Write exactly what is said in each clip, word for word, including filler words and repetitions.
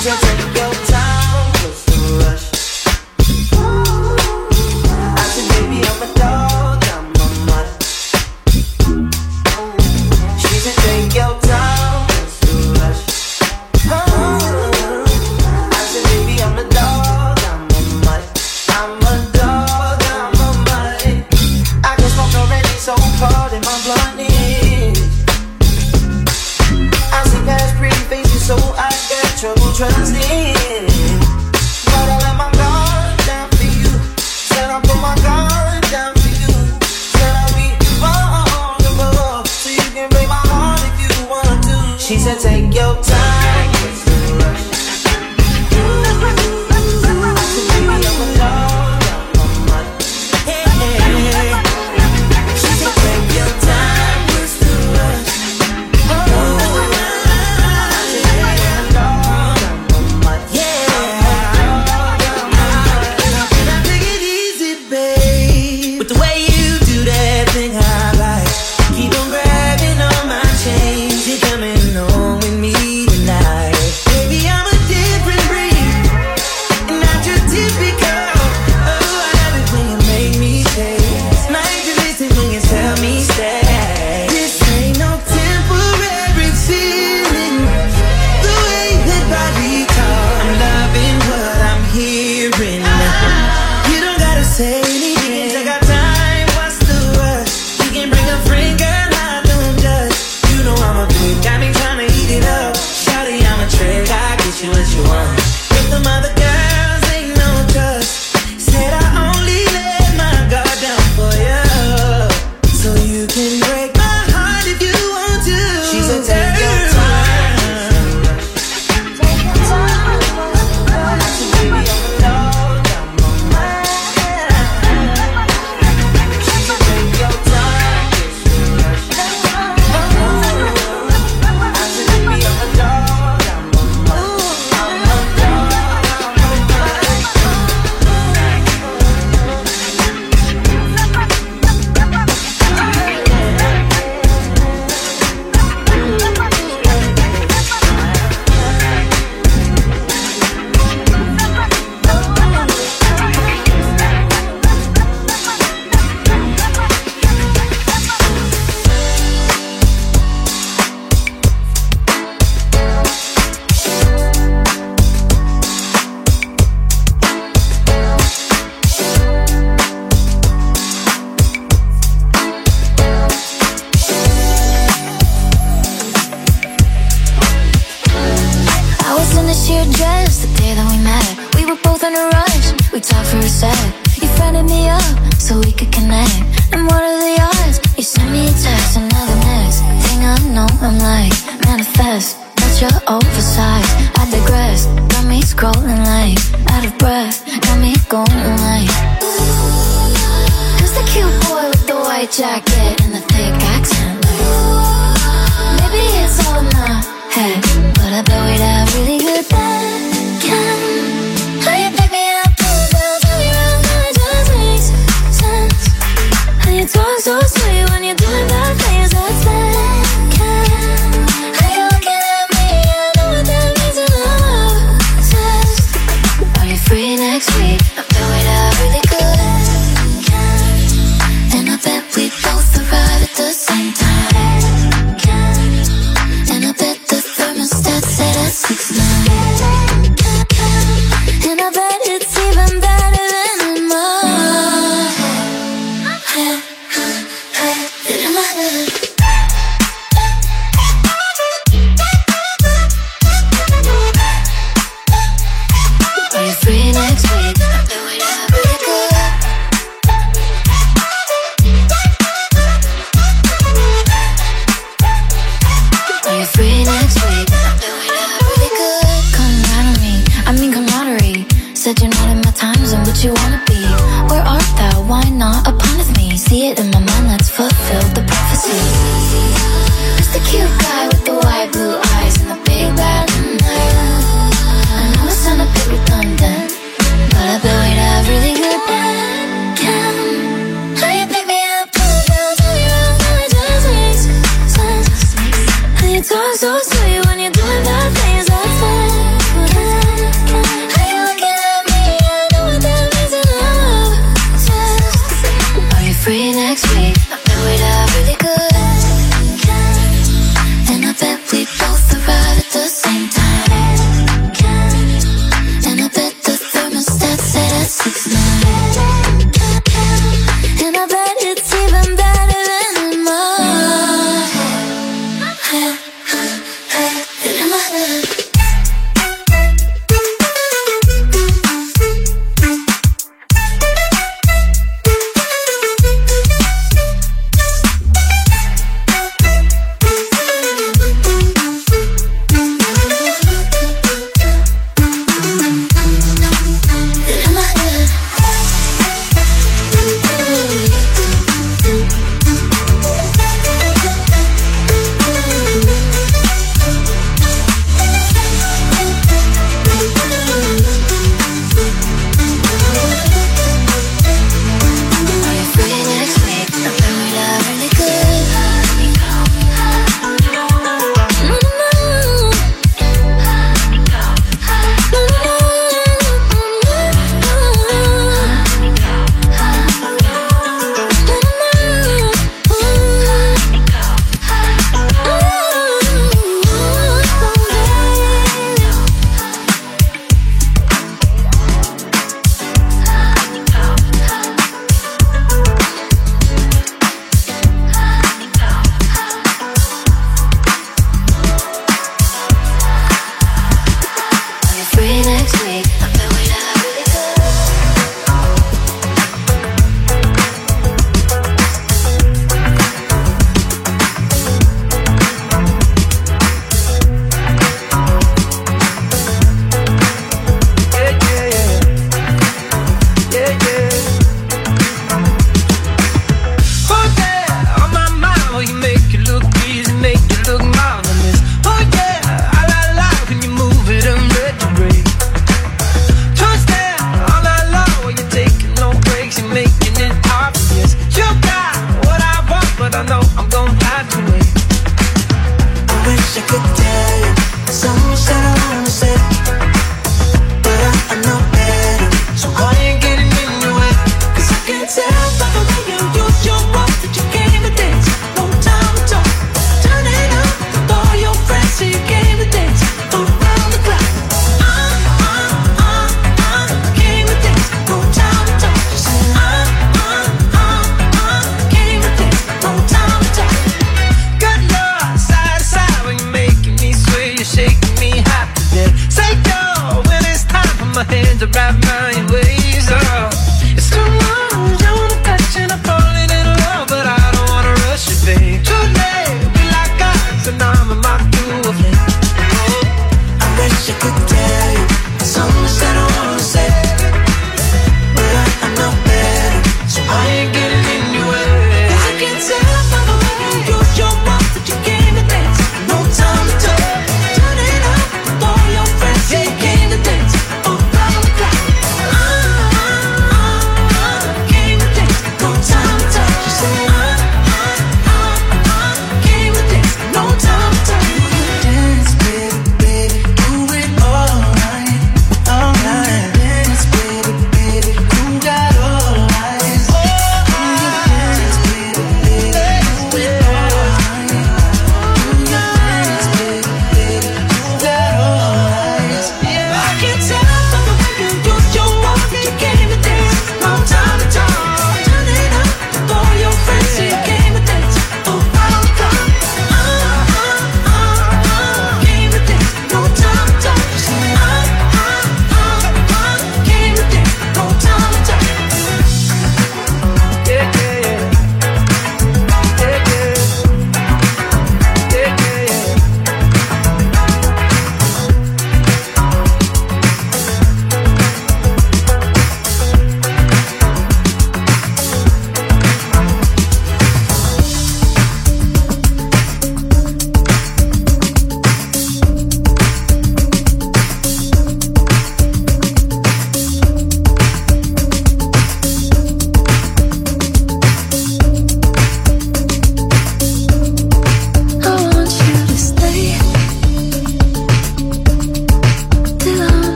said take your time, what's the rush? I said baby I'm a dog, I'm a mutt. She said take your time, what's the rush? I said baby I'm a dog, I'm a mutt. I'm a dog, I'm a mutt. I can smoke already, so hard in my blunt is. I see past pretty faces, so I got trouble trusting. But I let my guard down for you. Said I put my guard down for you. Said I'll be vulnerable, so you can break my heart if you want to. She said take your time, what's the rush? I said baby I'm a dog, I'm a mutt. Hey, hey. She said take your time, what's the rush? Oh, I said baby I'm a dog, I'm a mutt. Yeah, Now take it easy, babe. With the way you do that thing I like. Keep on grabbing on my chains. You're coming home with me tonight. Baby, I'm a different breed, and not your typical. Oh, I love it when you make me stay. Might you listen when you tell me stay. This ain't no temporary feeling. The way that body talk, I'm loving what I'm hearing. You don't gotta say anything. I got time, what's the rush? You can bring a friend, girl, I don't judge. You know I'm a pig, got me tryna eat it up. Shawty, I'm a trick, I get you what you want. With them other girls, ain't no trust. Said I only let my guard down for you, so you can break my heart if you want to. she said take your time. I said baby I'm a dog, I'm a mutt. She said take your time, what's the rush? I said baby I'm a dog, I'm a mutt. I'm a dog, I'm a I was in a sheer dress the day that we met. We were both in a rush, we talked for a sec. You friended me up so we could connect. And what are the odds? You sent me a text, and now the next thing I know, I'm like, manifest. That's your oversized, I digress. Got me scrolling like, out of breath. Got me going like, who's the cute boy with the white jacket and the thick accent? Like, maybe it's all in my head, but I bet we'd have really good bacon. How you pick me up, pull down, turn me around, how it just makes sense. How you talk so sweet when you're doing bad things, that's bacon. How you looking at me, I know what that means, and I'm obsessed. Are you free next week? I bet we'd have really good bacon. And I bet we both arrive at the same time. And I bet the thermostat set at six nine. And I bet it's even better than in my head. In my head. Are you free next week? I bet we'd have really good. Are you free next week? I bet we'd have really good. Come right on me, I mean camaraderie. Said you're not in my time zone, but you wanna be. Where art thou? Why not upon of me? See it in my mind, let's fulfill the prophecy. Who's the cute guy with the white blue eyes and the big bad night? I know it sound a bit redundant, but I bet we'd have really good bacon. How you pick me up, pull down, turn me around, how it just makes sense. How you talk so sweet when you're doing bad things, that's bacon.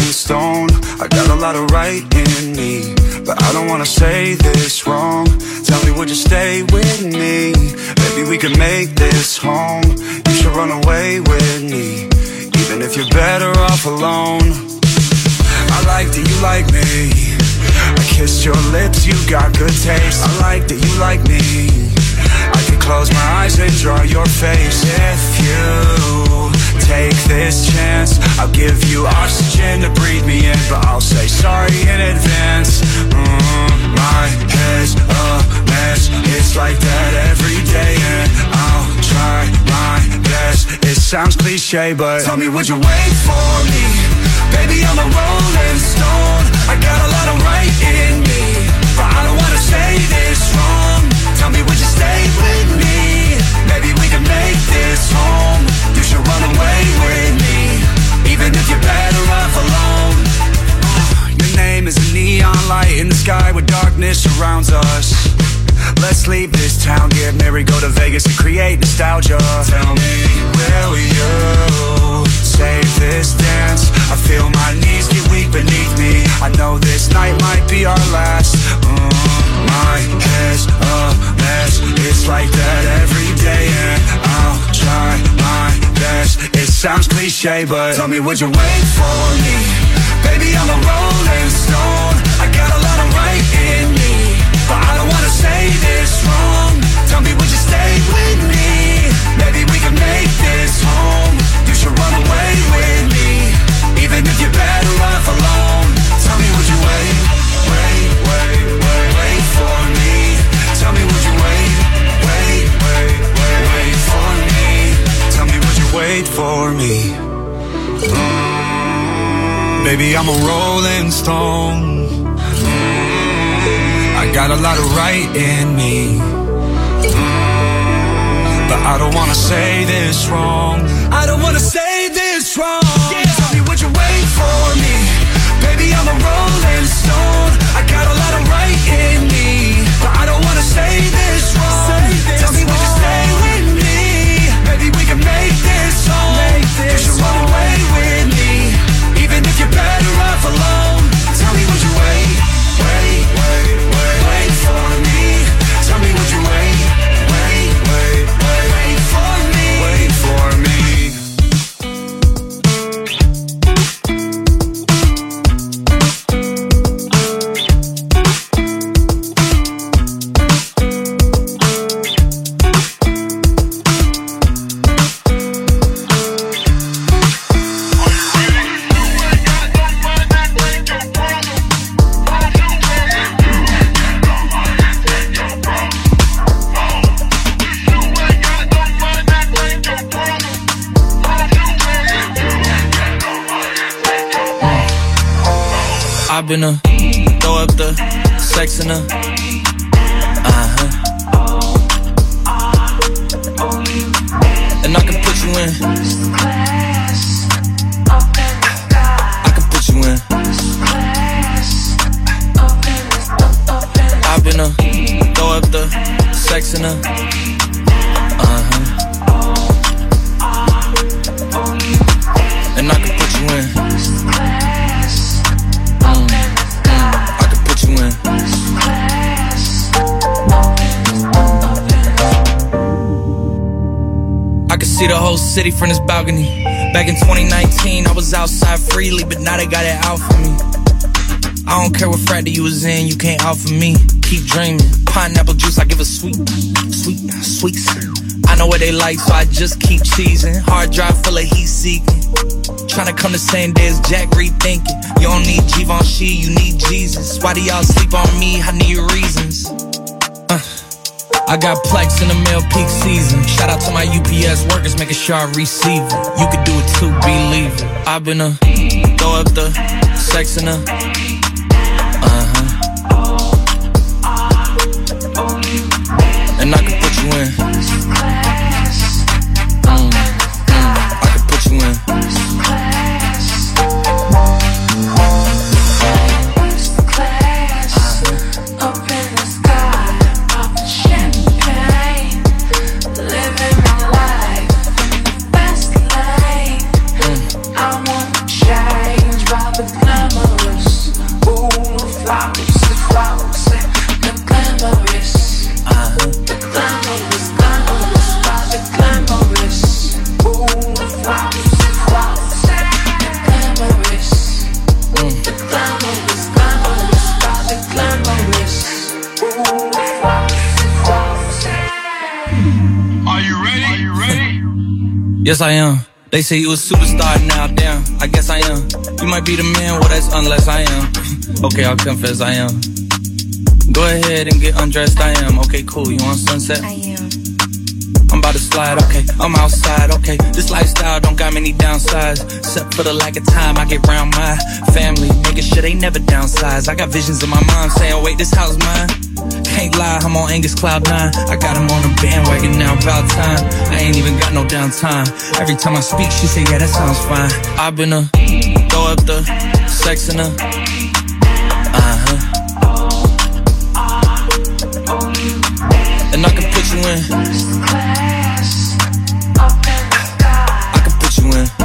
stone. I got a lot of right in me, but I don't wanna say this wrong. Tell me, would you stay with me? Maybe we could make this home. You should run away with me, even if you're better off alone. I like that you like me. I kissed your lips, you got good taste. I like that you like me. I could close my eyes and draw your face. If you take this chance, I'll give you oxygen to breathe me in, but I'll say sorry in advance. mm, My head's a mess. It's like that every day, and I'll try my best. It sounds cliche, but tell me, would you wait for me? Baby, I'm a rolling stone. I got a lot of right in me, but I don't wanna say this wrong. Tell me, would you stay with me? Maybe we can make this home. You should run away with me, even if you're better off alone. Your name is a neon light in the sky where darkness surrounds us. Let's leave this town, get married, go to Vegas and create nostalgia. Tell me, will you save this dance? I feel my knees get weak beneath me. I know this night might be our last. mm, My head's a mess. It's like that every day, and I'll try my best. It sounds cliche, but tell me, would you wait for me? Baby, I'm a rolling stone. I got a lot of right in me, but I don't wanna say this wrong. Tell me, would you stay with me? Maybe we can make this home. You should run away with me, even if you're better off alone. Tell me, would you wait, wait, wait, wait, wait for me? Tell me, would you wait, wait, wait, wait, wait for me? Tell me, would you wait for me? mm, Baby, I'm a rolling stone. I got a lot of right in me, mm, but I don't wanna say this wrong. I don't wanna say this wrong. Yeah. Tell me, would you wait for me? Baby, I'm a rolling stone. I got a lot of right in me, but I don't wanna say this wrong. Say this Tell me, would you stay with me? Maybe we can make this home. Make this you should run away with me, even if you're better off alone. Tell me, would you wait, wait, wait, wait, wait for me? Tell me, would you wait, wait, wait, wait, wait for me? Wait for me. I've been a throw up the sex in a uh-huh. And I can put you in. I can put you in. I've been a throw up the sex in a uh-huh. And I can put you in. See the whole city from this balcony. Back in twenty nineteen, I was outside freely, but now they got it out for me. I don't care what frat you was in, you can't out for me. Keep dreaming, pineapple juice, I give a sweet, sweet, sweet. I know what they like, so I just keep cheesing. Hard drive full of heat seeking. Tryna come the same day as Jack, rethinking. You don't need Givenchy, you need Jesus. Why do y'all sleep on me? I need reasons. Uh. I got plex in the mail peak season. Shout out to my U P S workers, making sure I receive it. You could do it too, believe it. I've been a throw up the sex in a uh-huh. And I can put you in. mm, mm, I can put you in. But Yes, I am. They say you a superstar now, damn, I guess I am. You might be the man, well that's unless I am. Okay, I'll confess I am. Go ahead and get undressed, I am. Okay, cool, you want sunset? I am. I'm about to slide, okay, I'm outside, okay. This lifestyle don't got many downsides, except for the lack of time I get round my family, making sure they never downsize. I got visions in my mind saying, wait, this house mine. Can't lie, I'm on Angus Cloud nine. I got him on a bandwagon now, about time. I ain't even got no downtime. Every time I speak, she say, yeah, that sounds fine. I've been a throw up the sex in her. Uh-huh. And I can put you in. I can put you in.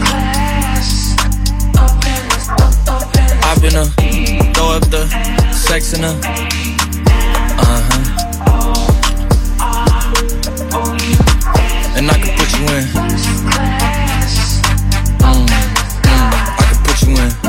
I've been a throw up the sex in her. Uh-huh. And I can put you in. Mm, mm, I can put you in.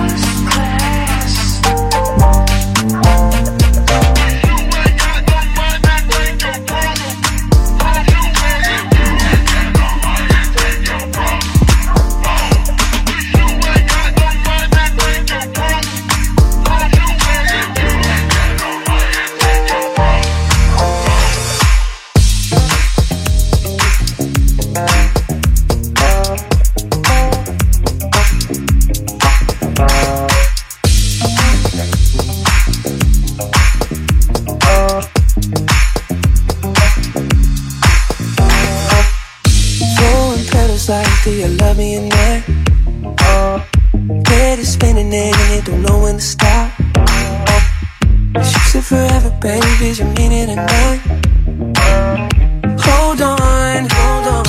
Do you love me in there? Uh, head is spinning and it don't know when to stop. She said forever, baby, did you mean it or not? Hold on, hold on.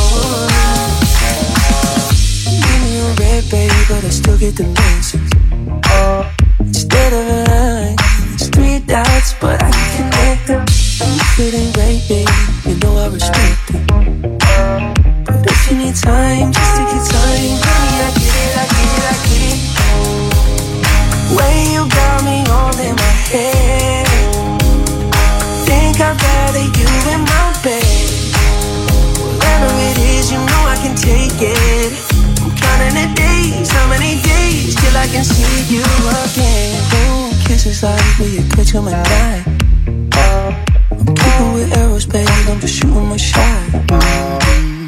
Give me a red, baby, but I still get the message. Instead of a line, it's three dots, but I can connect them. You feeling great, baby, you know I respect it. If you need time, just take your time. Honey, I get it, I get it, I get it. Way you got me all in my head. Think I'd rather you in my bed. Whatever it is, you know I can take it. I'm counting the days, how many days till I can see you again. Ooh, kisses like will you catch on my night. I'm keeping with arrows, baby, I'm just shooting my shot.